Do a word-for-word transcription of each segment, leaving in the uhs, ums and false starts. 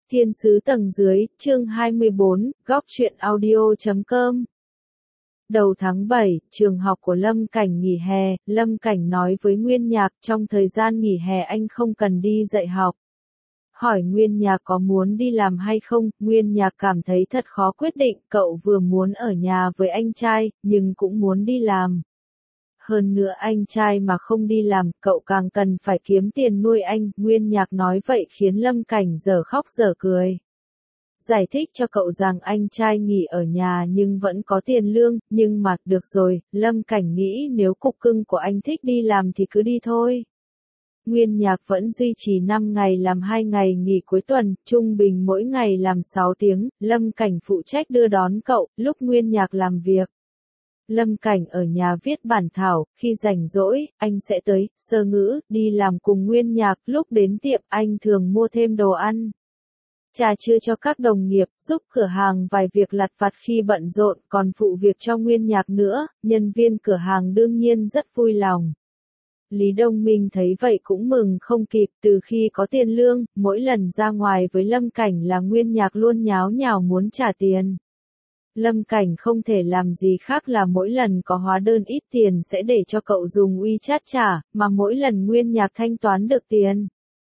Thiên sứ tầng dưới, chương hai mươi bốn, góc truyện audio chấm com. Đầu tháng bảy, trường học của Lâm Cảnh nghỉ hè, Lâm Cảnh nói với Nguyên Nhạc trong thời gian nghỉ hè anh không cần đi dạy học. Hỏi Nguyên Nhạc có muốn đi làm hay không, Nguyên Nhạc cảm thấy thật khó quyết định, cậu vừa muốn ở nhà với anh trai, nhưng cũng muốn đi làm. Hơn nữa anh trai mà không đi làm, cậu càng cần phải kiếm tiền nuôi anh, Nguyên Nhạc nói vậy khiến Lâm Cảnh dở khóc dở cười. Giải thích cho cậu rằng anh trai nghỉ ở nhà nhưng vẫn có tiền lương, nhưng mà, được rồi, Lâm Cảnh nghĩ nếu cục cưng của anh thích đi làm thì cứ đi thôi. Nguyên Nhạc vẫn duy trì năm ngày làm hai ngày nghỉ cuối tuần, trung bình mỗi ngày làm sáu tiếng, Lâm Cảnh phụ trách đưa đón cậu, lúc Nguyên Nhạc làm việc. Lâm Cảnh ở nhà viết bản thảo, khi rảnh rỗi, anh sẽ tới, sơ ngữ, đi làm cùng Nguyên Nhạc, lúc đến tiệm anh thường mua thêm đồ ăn. Trà trưa cho các đồng nghiệp, giúp cửa hàng vài việc lặt vặt khi bận rộn, còn phụ việc cho Nguyên Nhạc nữa, nhân viên cửa hàng đương nhiên rất vui lòng. Lý Đông Minh thấy vậy cũng mừng không kịp, từ khi có tiền lương, mỗi lần ra ngoài với Lâm Cảnh là Nguyên Nhạc luôn nháo nhào muốn trả tiền. Lâm Cảnh không thể làm gì khác là mỗi lần có hóa đơn ít tiền sẽ để cho cậu dùng WeChat trả, mà mỗi lần Nguyên Nhạc thanh toán được tiền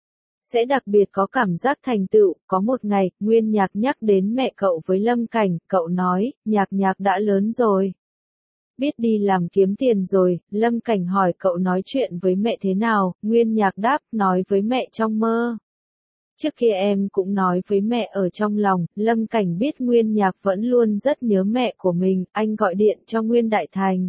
sẽ đặc biệt có cảm giác thành tựu. Có một ngày, Nguyên Nhạc nhắc đến mẹ cậu với Lâm Cảnh, cậu nói, Nhạc Nhạc đã lớn rồi. Biết đi làm kiếm tiền rồi, Lâm Cảnh hỏi cậu nói chuyện với mẹ thế nào, Nguyên Nhạc đáp, nói với mẹ trong mơ. Trước kia em cũng nói với mẹ ở trong lòng, Lâm Cảnh biết Nguyên Nhạc vẫn luôn rất nhớ mẹ của mình, anh gọi điện cho Nguyên Đại Thành.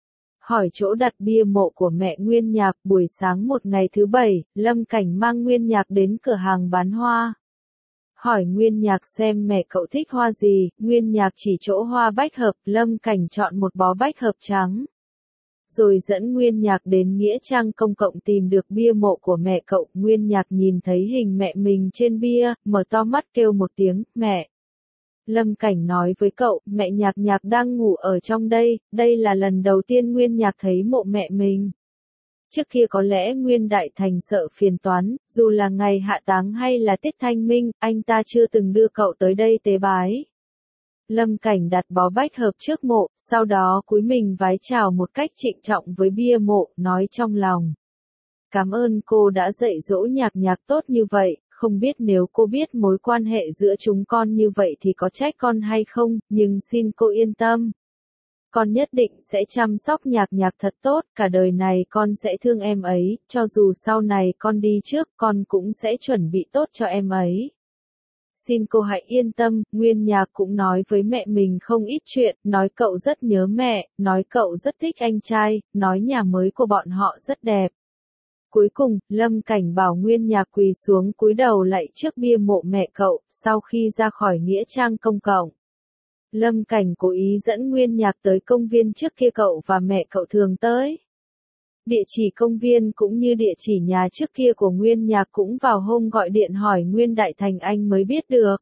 Hỏi chỗ đặt bia mộ của mẹ Nguyên Nhạc, buổi sáng một ngày thứ bảy, Lâm Cảnh mang Nguyên Nhạc đến cửa hàng bán hoa. Hỏi Nguyên Nhạc xem mẹ cậu thích hoa gì, Nguyên Nhạc chỉ chỗ hoa bách hợp, Lâm Cảnh chọn một bó bách hợp trắng. Rồi dẫn Nguyên Nhạc đến Nghĩa Trang công cộng tìm được bia mộ của mẹ cậu, Nguyên Nhạc nhìn thấy hình mẹ mình trên bia, mở to mắt kêu một tiếng, mẹ. Lâm Cảnh nói với cậu, mẹ Nhạc Nhạc đang ngủ ở trong đây, đây là lần đầu tiên Nguyên Nhạc thấy mộ mẹ mình. Trước kia có lẽ Nguyên Đại Thành sợ phiền toán, dù là ngày hạ táng hay là tiết thanh minh, anh ta chưa từng đưa cậu tới đây tế bái. Lâm Cảnh đặt bó bách hợp trước mộ, sau đó cúi mình vái chào một cách trịnh trọng với bia mộ, nói trong lòng. Cảm ơn cô đã dạy dỗ Nhạc Nhạc tốt như vậy, không biết nếu cô biết mối quan hệ giữa chúng con như vậy thì có trách con hay không, nhưng xin cô yên tâm. Con nhất định sẽ chăm sóc Nhạc Nhạc thật tốt, cả đời này con sẽ thương em ấy, cho dù sau này con đi trước, con cũng sẽ chuẩn bị tốt cho em ấy. Xin cô hãy yên tâm, Nguyên Nhạc cũng nói với mẹ mình không ít chuyện, nói cậu rất nhớ mẹ, nói cậu rất thích anh trai, nói nhà mới của bọn họ rất đẹp. Cuối cùng, Lâm Cảnh bảo Nguyên Nhạc quỳ xuống cúi đầu lạy trước bia mộ mẹ cậu, sau khi ra khỏi Nghĩa Trang công cộng. Lâm Cảnh cố ý dẫn Nguyên Nhạc tới công viên trước kia cậu và mẹ cậu thường tới. Địa chỉ công viên cũng như địa chỉ nhà trước kia của Nguyên Nhạc cũng vào hôm gọi điện hỏi Nguyên Đại Thành anh mới biết được.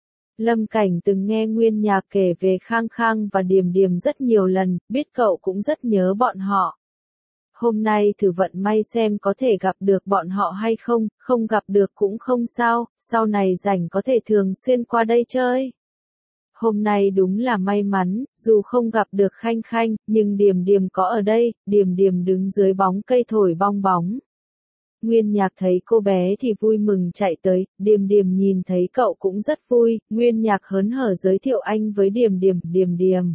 Lâm Cảnh từng nghe Nguyên Nhạc kể về Khang Khang và Điềm Điềm rất nhiều lần, biết cậu cũng rất nhớ bọn họ. Hôm nay thử vận may xem có thể gặp được bọn họ hay không, không gặp được cũng không sao, sau này rảnh có thể thường xuyên qua đây chơi. Hôm nay đúng là may mắn, dù không gặp được Khanh Khanh, nhưng Điềm Điềm có ở đây, Điềm Điềm đứng dưới bóng cây thổi bong bóng. Nguyên Nhạc thấy cô bé thì vui mừng chạy tới, Điềm Điềm nhìn thấy cậu cũng rất vui, Nguyên Nhạc hớn hở giới thiệu anh với Điềm Điềm, Điềm Điềm.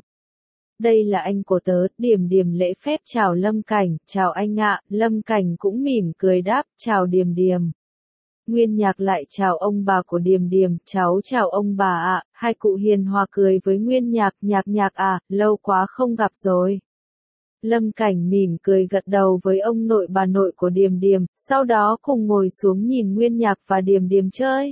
Đây là anh của tớ, Điềm Điềm lễ phép chào Lâm Cảnh, chào anh ạ, Lâm Cảnh cũng mỉm cười đáp, chào Điềm Điềm. Nguyên Nhạc lại chào ông bà của Điềm Điềm, cháu chào ông bà ạ, hai cụ hiền hòa cười với Nguyên Nhạc, Nhạc Nhạc à, lâu quá không gặp rồi. Lâm Cảnh mỉm cười gật đầu với ông nội bà nội của Điềm Điềm, sau đó cùng ngồi xuống nhìn Nguyên Nhạc và Điềm Điềm chơi.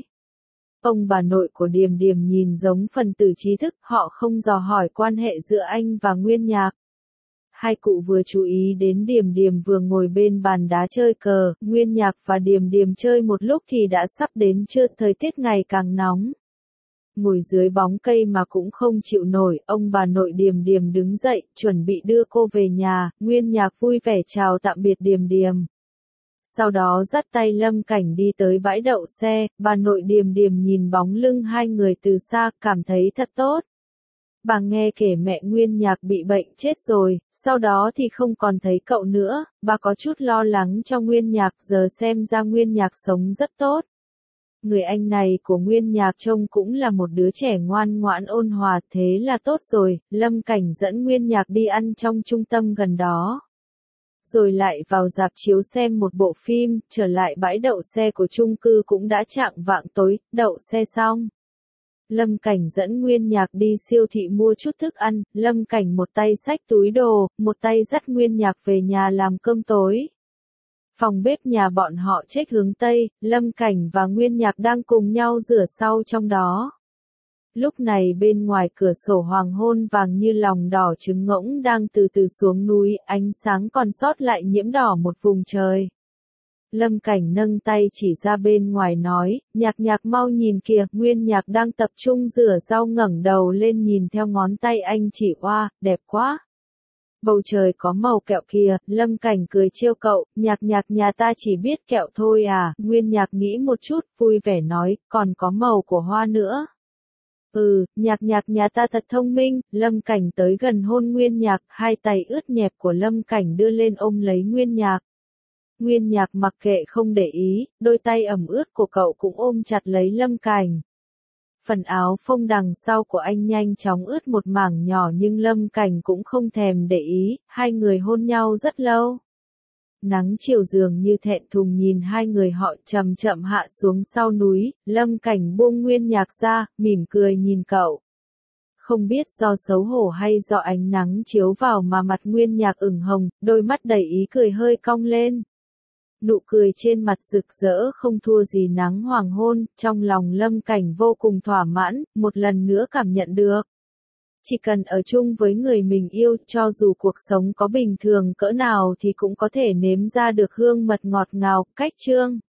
Ông bà nội của Điềm Điềm nhìn giống phần tử trí thức, họ không dò hỏi quan hệ giữa anh và Nguyên Nhạc. Hai cụ vừa chú ý đến Điềm Điềm vừa ngồi bên bàn đá chơi cờ, Nguyên Nhạc và Điềm Điềm chơi một lúc thì đã sắp đến trưa, thời tiết ngày càng nóng. Ngồi dưới bóng cây mà cũng không chịu nổi, ông bà nội Điềm Điềm đứng dậy, chuẩn bị đưa cô về nhà, Nguyên Nhạc vui vẻ chào tạm biệt Điềm Điềm. sau đó dắt tay Lâm Cảnh đi tới bãi đậu xe, bà nội Điềm Điềm nhìn bóng lưng hai người từ xa, cảm thấy thật tốt. Bà nghe kể mẹ Nguyên Nhạc bị bệnh chết rồi, sau đó thì không còn thấy cậu nữa, bà có chút lo lắng cho Nguyên Nhạc, giờ xem ra Nguyên Nhạc sống rất tốt. Người anh này của Nguyên Nhạc trông cũng là một đứa trẻ ngoan ngoãn ôn hòa, thế là tốt rồi. Lâm Cảnh dẫn Nguyên Nhạc đi ăn trong trung tâm gần đó. Rồi lại vào rạp chiếu xem một bộ phim, trở lại bãi đậu xe của chung cư cũng đã chạng vạng tối, đậu xe xong. Lâm Cảnh dẫn Nguyên Nhạc đi siêu thị mua chút thức ăn, Lâm Cảnh một tay xách túi đồ, một tay dắt Nguyên Nhạc về nhà làm cơm tối. Phòng bếp nhà bọn họ chếch hướng Tây, Lâm Cảnh và Nguyên Nhạc đang cùng nhau rửa sau trong đó. Lúc này bên ngoài cửa sổ hoàng hôn vàng như lòng đỏ trứng ngỗng đang từ từ xuống núi, ánh sáng còn sót lại nhiễm đỏ một vùng trời. Lâm Cảnh nâng tay chỉ ra bên ngoài nói, Nhạc Nhạc mau nhìn kìa, Nguyên Nhạc đang tập trung rửa rau ngẩng đầu lên nhìn theo ngón tay anh chỉ, oa, đẹp quá. Bầu trời có màu kẹo kìa, Lâm Cảnh cười trêu cậu, Nhạc Nhạc nhà ta chỉ biết kẹo thôi à, Nguyên Nhạc nghĩ một chút, vui vẻ nói, còn có màu của hoa nữa. Ừ, Nhạc Nhạc nhà ta thật thông minh, Lâm Cảnh tới gần hôn Nguyên Nhạc, hai tay ướt nhẹp của Lâm Cảnh đưa lên ôm lấy Nguyên Nhạc. Nguyên Nhạc mặc kệ không để ý, đôi tay ẩm ướt của cậu cũng ôm chặt lấy Lâm Cảnh. Phần áo phông đằng sau của anh nhanh chóng ướt một mảng nhỏ nhưng Lâm Cảnh cũng không thèm để ý, hai người hôn nhau rất lâu. Nắng chiều dường như thẹn thùng nhìn hai người họ chậm chậm hạ xuống sau núi, Lâm Cảnh buông Nguyên Nhạc ra, mỉm cười nhìn cậu. Không biết do xấu hổ hay do ánh nắng chiếu vào mà mặt Nguyên Nhạc ửng hồng, đôi mắt đầy ý cười hơi cong lên. Nụ cười trên mặt rực rỡ không thua gì nắng hoàng hôn, trong lòng Lâm Cảnh vô cùng thỏa mãn, một lần nữa cảm nhận được. Chỉ cần ở chung với người mình yêu, cho dù cuộc sống có bình thường cỡ nào thì cũng có thể nếm ra được hương mật ngọt ngào, cách chương.